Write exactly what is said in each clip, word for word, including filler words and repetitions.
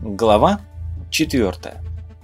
Глава четвёртая.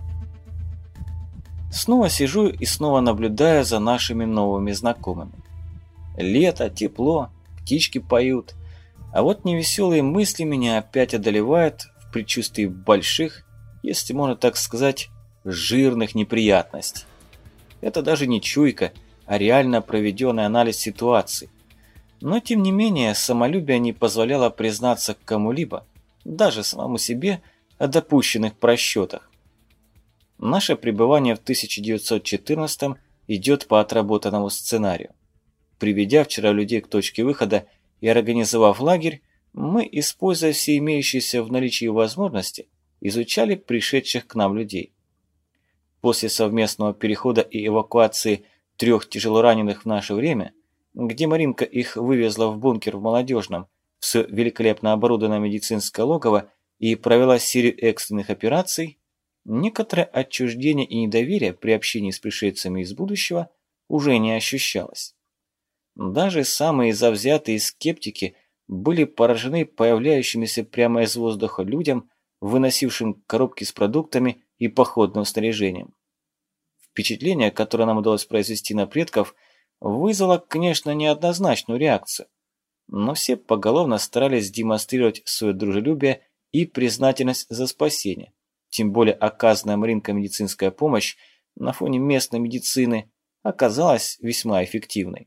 Снова сижу и снова наблюдаю за нашими новыми знакомыми. Лето, тепло, птички поют, а вот невеселые мысли меня опять одолевают в предчувствии больших, если можно так сказать, жирных неприятностей. Это даже не чуйка, а реально проведенный анализ ситуации. Но тем не менее, самолюбие не позволяло признаться кому-либо, даже самому себе, о допущенных просчетах. Наше пребывание в тысяча девятьсот четырнадцатом идет по отработанному сценарию. Приведя вчера людей к точке выхода и организовав лагерь, мы, используя все имеющиеся в наличии возможности, изучали пришедших к нам людей. После совместного перехода и эвакуации трех тяжелораненых в наше время, где Маринка их вывезла в бункер в Молодежном, в все великолепно оборудованное медицинское логово, и провела серию экстренных операций, некоторое отчуждение и недоверие при общении с пришельцами из будущего уже не ощущалось. Даже самые завзятые скептики были поражены появляющимися прямо из воздуха людям, выносившим коробки с продуктами и походным снаряжением. Впечатление, которое нам удалось произвести на предков, вызвало, конечно, неоднозначную реакцию, но все поголовно старались демонстрировать свое дружелюбие и признательность за спасение, тем более оказанная Маринкой медицинская помощь на фоне местной медицины оказалась весьма эффективной.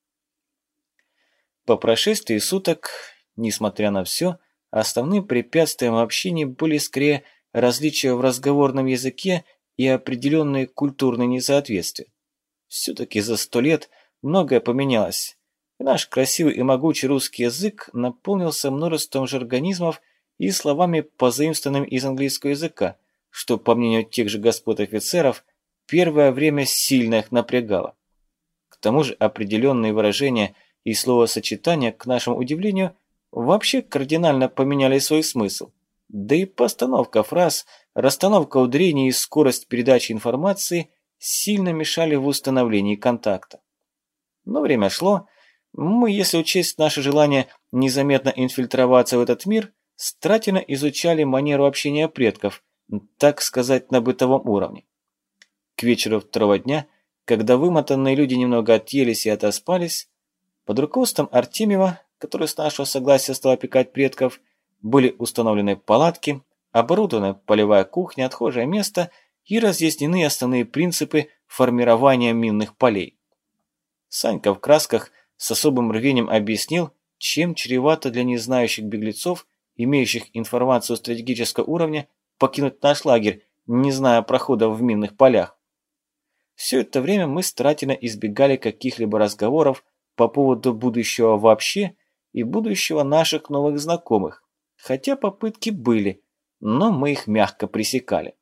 По прошествии суток, несмотря на все, основным препятствием в общении были скорее различия в разговорном языке и определенные культурные несоответствия. Все-таки за сто лет многое поменялось, и наш красивый и могучий русский язык наполнился множеством жаргонизмов и словами, позаимствованными из английского языка, что, по мнению тех же господ офицеров, первое время сильно их напрягало. К тому же определенные выражения и словосочетания, к нашему удивлению, вообще кардинально поменяли свой смысл. Да и постановка фраз, расстановка ударений и скорость передачи информации сильно мешали в установлении контакта. Но время шло, мы, если учесть наше желание незаметно инфильтроваться в этот мир, старательно изучали манеру общения предков, так сказать, на бытовом уровне. К вечеру второго дня, когда вымотанные люди немного отъелись и отоспались, под руководством Артемьева, который с нашего согласия стал опекать предков, были установлены палатки, оборудована полевая кухня, отхожее место и разъяснены основные принципы формирования минных полей. Санька в красках с особым рвением объяснил, чем чревато для незнающих беглецов, имеющих информацию стратегического уровня, покинуть наш лагерь, не зная прохода в минных полях. Все это время мы старательно избегали каких-либо разговоров по поводу будущего вообще и будущего наших новых знакомых, хотя попытки были, но мы их мягко пресекали.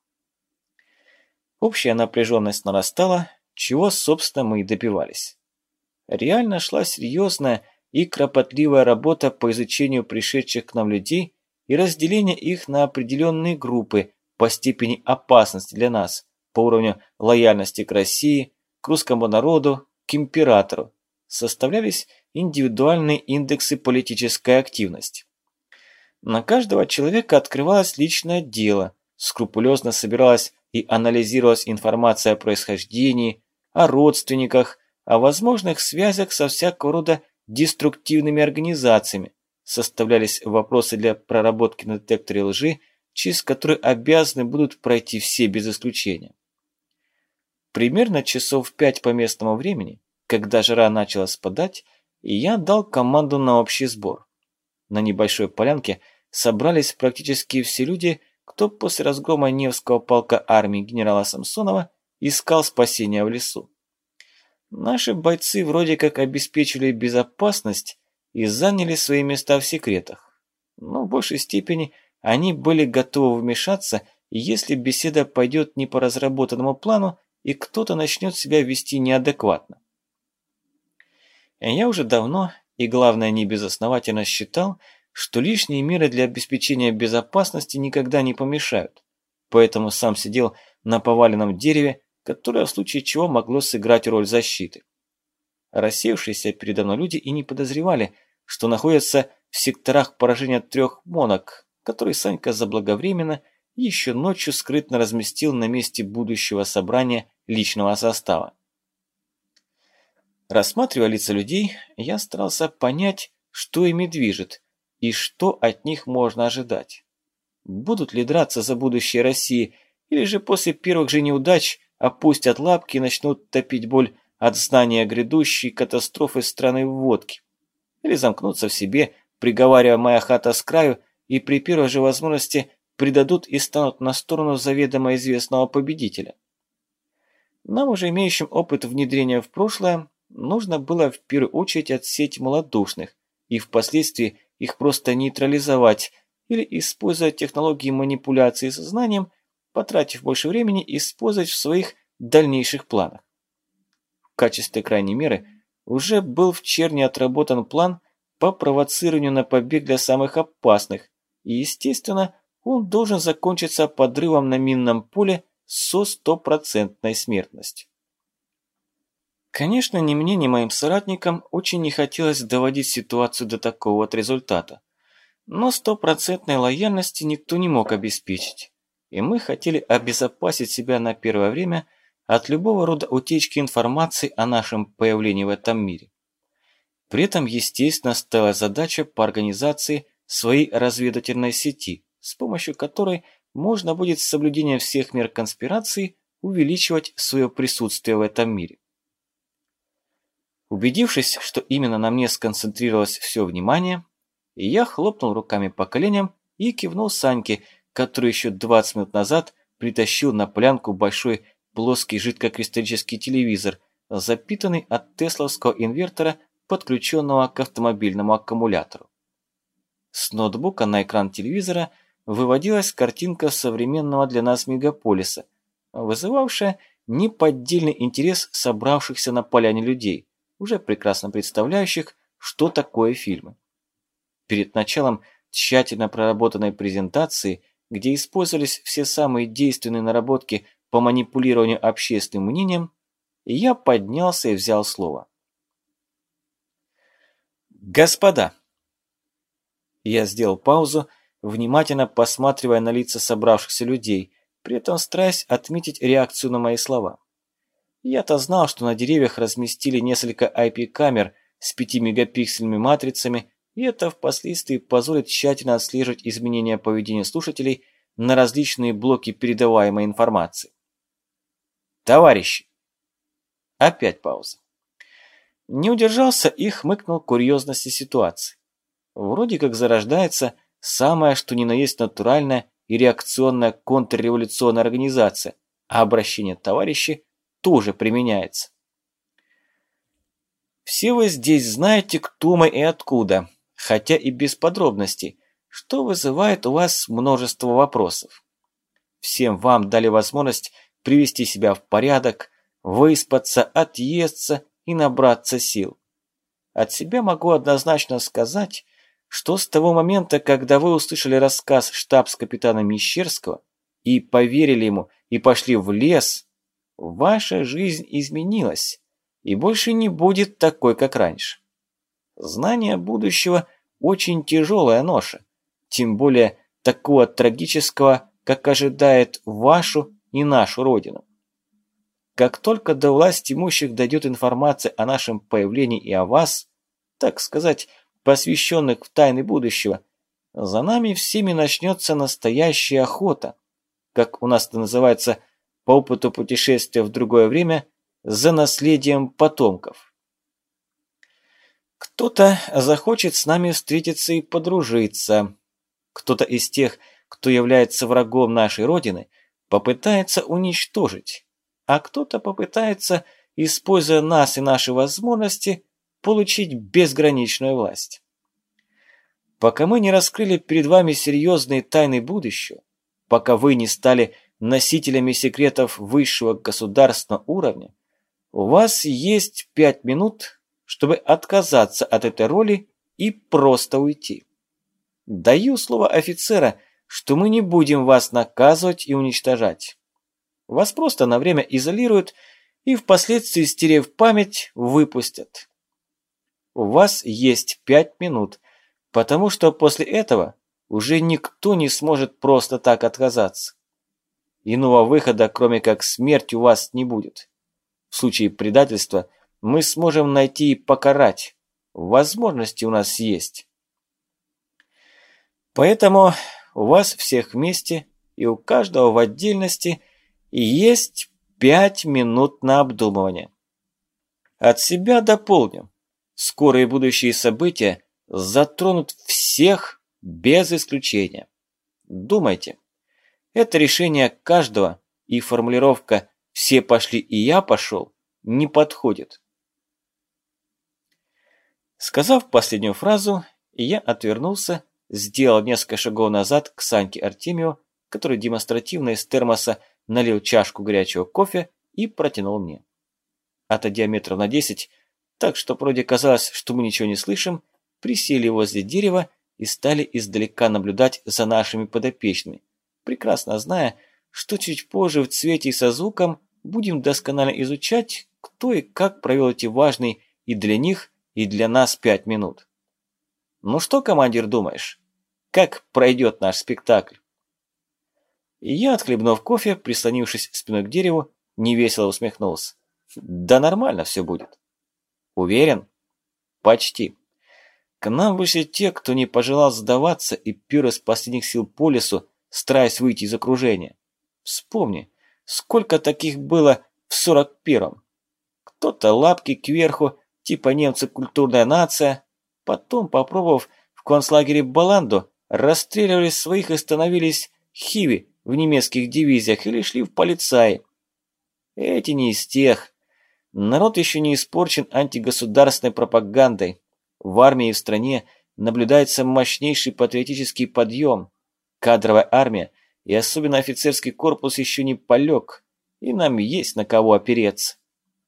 Общая напряженность нарастала, чего, собственно, мы и добивались. Реально шла серьезная и кропотливая работа по изучению пришедших к нам людей и разделение их на определенные группы по степени опасности для нас, по уровню лояльности к России, к русскому народу, к императору. Составлялись индивидуальные индексы политической активности. На каждого человека открывалось личное дело, скрупулезно собиралась и анализировалась информация о происхождении, о родственниках, о возможных связях со всякого рода деструктивными организациями, составлялись вопросы для проработки на детекторе лжи, через которые обязаны будут пройти все без исключения. Примерно часов в пять по местному времени, когда жара начала спадать, я дал команду на общий сбор. На небольшой полянке собрались практически все люди, кто после разгрома Невского полка армии генерала Самсонова искал спасения в лесу. Наши бойцы вроде как обеспечили безопасность и заняли свои места в секретах, но в большей степени они были готовы вмешаться, если беседа пойдет не по разработанному плану и кто-то начнет себя вести неадекватно. Я уже давно, и главное не безосновательно, считал, что лишние меры для обеспечения безопасности никогда не помешают, поэтому сам сидел на поваленном дереве, которое в случае чего могло сыграть роль защиты. Рассеявшиеся передо мной люди и не подозревали, что находятся в секторах поражения трех монок, который Санька заблаговременно еще ночью скрытно разместил на месте будущего собрания личного состава. Рассматривая лица людей, я старался понять, что ими движет и что от них можно ожидать. Будут ли драться за будущее России, или же после первых же неудач опустят лапки и начнут топить боль от знания грядущей катастрофы страны в водке, или замкнутся в себе, приговаривая «моя хата с краю», и при первой же возможности предадут и станут на сторону заведомо известного победителя. Нам, уже имеющим опыт внедрения в прошлое, нужно было в первую очередь отсечь малодушных и впоследствии их просто нейтрализовать или использовать технологии манипуляции сознанием, потратив больше времени, использовать в своих дальнейших планах. В качестве крайней меры уже был в черне отработан план по провоцированию на побег для самых опасных, и, естественно, он должен закончиться подрывом на минном поле со стопроцентной смертностью. Конечно, ни мне, ни моим соратникам очень не хотелось доводить ситуацию до такого вот результата, но стопроцентной лояльности никто не мог обеспечить, и мы хотели обезопасить себя на первое время от любого рода утечки информации о нашем появлении в этом мире. При этом, естественно, стояла задача по организации своей разведывательной сети, с помощью которой можно будет с соблюдением всех мер конспирации увеличивать свое присутствие в этом мире. Убедившись, что именно на мне сконцентрировалось все внимание, я хлопнул руками по коленям и кивнул Саньке, который еще двадцать минут назад притащил на полянку большой плоский жидкокристаллический телевизор, запитанный от тесловского инвертора, подключенного к автомобильному аккумулятору. С ноутбука на экран телевизора выводилась картинка современного для нас мегаполиса, вызывавшая неподдельный интерес собравшихся на поляне людей, уже прекрасно представляющих, что такое фильмы. Перед началом тщательно проработанной презентации, где использовались все самые действенные наработки по манипулированию общественным мнением, я поднялся и взял слово. «Господа!» Я сделал паузу, внимательно посматривая на лица собравшихся людей, при этом стараясь отметить реакцию на мои слова. Я-то знал, что на деревьях разместили несколько ай пи-камер с пятимегапиксельными матрицами, и это впоследствии позволит тщательно отслеживать изменения поведения слушателей на различные блоки передаваемой информации. Товарищи! Опять пауза. Не удержался и хмыкнул курьезности ситуации. Вроде как зарождается самая что ни на есть натуральная и реакционная контрреволюционная организация, а обращение «товарищи» тоже применяется. Все вы здесь знаете, кто мы и откуда, хотя и без подробностей, что вызывает у вас множество вопросов. Всем вам дали возможность привести себя в порядок, выспаться, отъесться и набраться сил. От себя могу однозначно сказать, что с того момента, когда вы услышали рассказ штабс-капитана Мещерского и поверили ему и пошли в лес, ваша жизнь изменилась и больше не будет такой, как раньше. Знание будущего – очень тяжелая ноша, тем более такого трагического, как ожидает вашу и нашу родину. Как только до власти имущих дойдет информация о нашем появлении и о вас, так сказать, посвященных в тайны будущего, за нами всеми начнется настоящая охота, как у нас это называется по опыту путешествия в другое время, за наследием потомков. Кто-то захочет с нами встретиться и подружиться, кто-то из тех, кто является врагом нашей Родины, попытается уничтожить, а кто-то попытается, используя нас и наши возможности, получить безграничную власть. Пока мы не раскрыли перед вами серьезные тайны будущего, пока вы не стали носителями секретов высшего государственного уровня, у вас есть пять минут, чтобы отказаться от этой роли и просто уйти. Даю слово офицера, что мы не будем вас наказывать и уничтожать. Вас просто на время изолируют и впоследствии, стерев память, выпустят. У вас есть пять минут, потому что после этого уже никто не сможет просто так отказаться. Иного выхода, кроме как смерть, у вас не будет. В случае предательства мы сможем найти и покарать. Возможности у нас есть. Поэтому у вас всех вместе и у каждого в отдельности есть пять минут на обдумывание. От себя дополню. Скорые будущие события затронут всех без исключения. Думайте. Это решение каждого, и формулировка «все пошли и я пошел» не подходит. Сказав последнюю фразу, я отвернулся, сделал несколько шагов назад к Саньке Артемьеву, который демонстративно из термоса налил чашку горячего кофе и протянул мне. Отойдя метров на десять, так что вроде казалось, что мы ничего не слышим, присели возле дерева и стали издалека наблюдать за нашими подопечными, прекрасно зная, что чуть позже в цвете и со звуком будем досконально изучать, кто и как провел эти важные и для них, и для нас пять минут. Ну что, командир, думаешь, как пройдет наш спектакль? И я, отхлебнув кофе, прислонившись спиной к дереву, невесело усмехнулся. Да нормально все будет. Уверен? Почти. К нам вышли те, кто не пожелал сдаваться и пёр из последних сил по лесу, стараясь выйти из окружения. Вспомни, сколько таких было в сорок первом. Кто-то лапки кверху, типа немцы культурная нация, потом, попробовав в концлагере Баланду, расстреливали своих и становились хиви в немецких дивизиях или шли в полицаи. Эти не из тех. Народ еще не испорчен антигосударственной пропагандой. В армии и в стране наблюдается мощнейший патриотический подъем. Кадровая армия и особенно офицерский корпус еще не полег, и нам есть на кого опереться.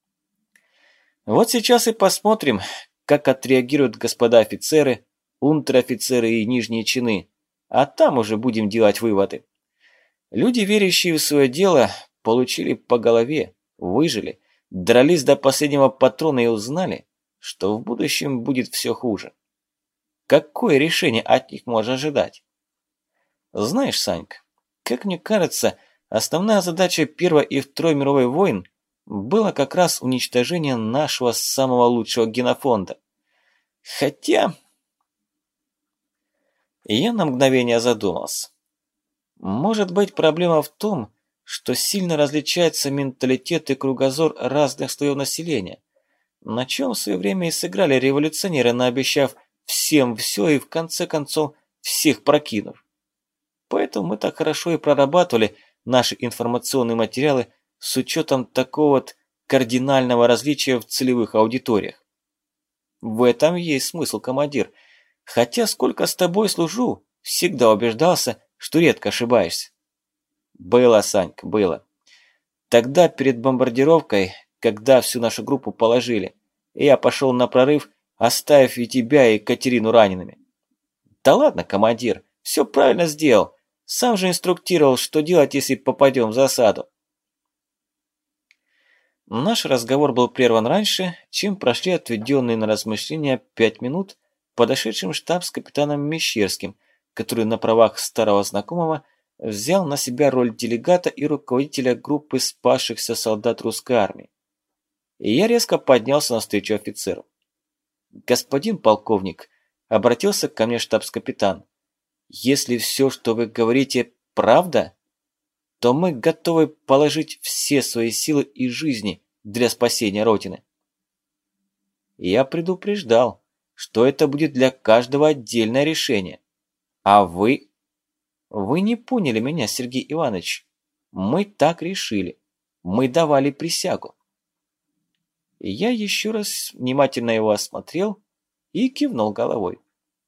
Вот сейчас и посмотрим, как отреагируют господа офицеры, унтер-офицеры и нижние чины, а там уже будем делать выводы. Люди, верящие в свое дело, получили по голове, выжили, дрались до последнего патрона и узнали, что в будущем будет все хуже. Какое решение от них можно ожидать? Знаешь, Санька, как мне кажется, основная задача Первой и Второй мировой войн было как раз уничтожение нашего самого лучшего генофонда. Хотя... Я на мгновение задумался. Может быть, проблема в том, что сильно различается менталитет и кругозор разных слоев населения, на чем в свое время и сыграли революционеры, наобещав всем все и в конце концов всех прокинув. Поэтому мы так хорошо и прорабатывали наши информационные материалы с учетом такого вот кардинального различия в целевых аудиториях. В этом есть смысл, командир. Хотя сколько с тобой служу, всегда убеждался, что редко ошибаешься. Было, Санька, было. Тогда перед бомбардировкой, когда всю нашу группу положили, я пошел на прорыв, оставив и тебя, и Екатерину ранеными. Да ладно, командир, все правильно сделал. Сам же инструктировал, что делать, если попадем в засаду. Наш разговор был прерван раньше, чем прошли отведенные на размышления пять минут подошедшим штабс-капитаном Мещерским, который на правах старого знакомого взял на себя роль делегата и руководителя группы спасшихся солдат русской армии. И я резко поднялся навстречу офицеру. «Господин полковник», — обратился ко мне штабс-капитан, «если все, что вы говорите, правда, то мы готовы положить все свои силы и жизни для спасения Родины». Я предупреждал, что это будет для каждого отдельное решение. А вы... Вы не поняли меня, Сергей Иванович. Мы так решили. Мы давали присягу. И я еще раз внимательно его осмотрел и кивнул головой.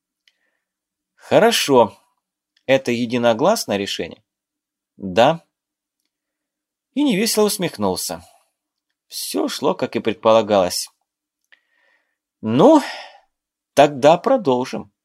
Хорошо. Это единогласное решение? Да. И невесело усмехнулся. Все шло, как и предполагалось. Ну, тогда продолжим.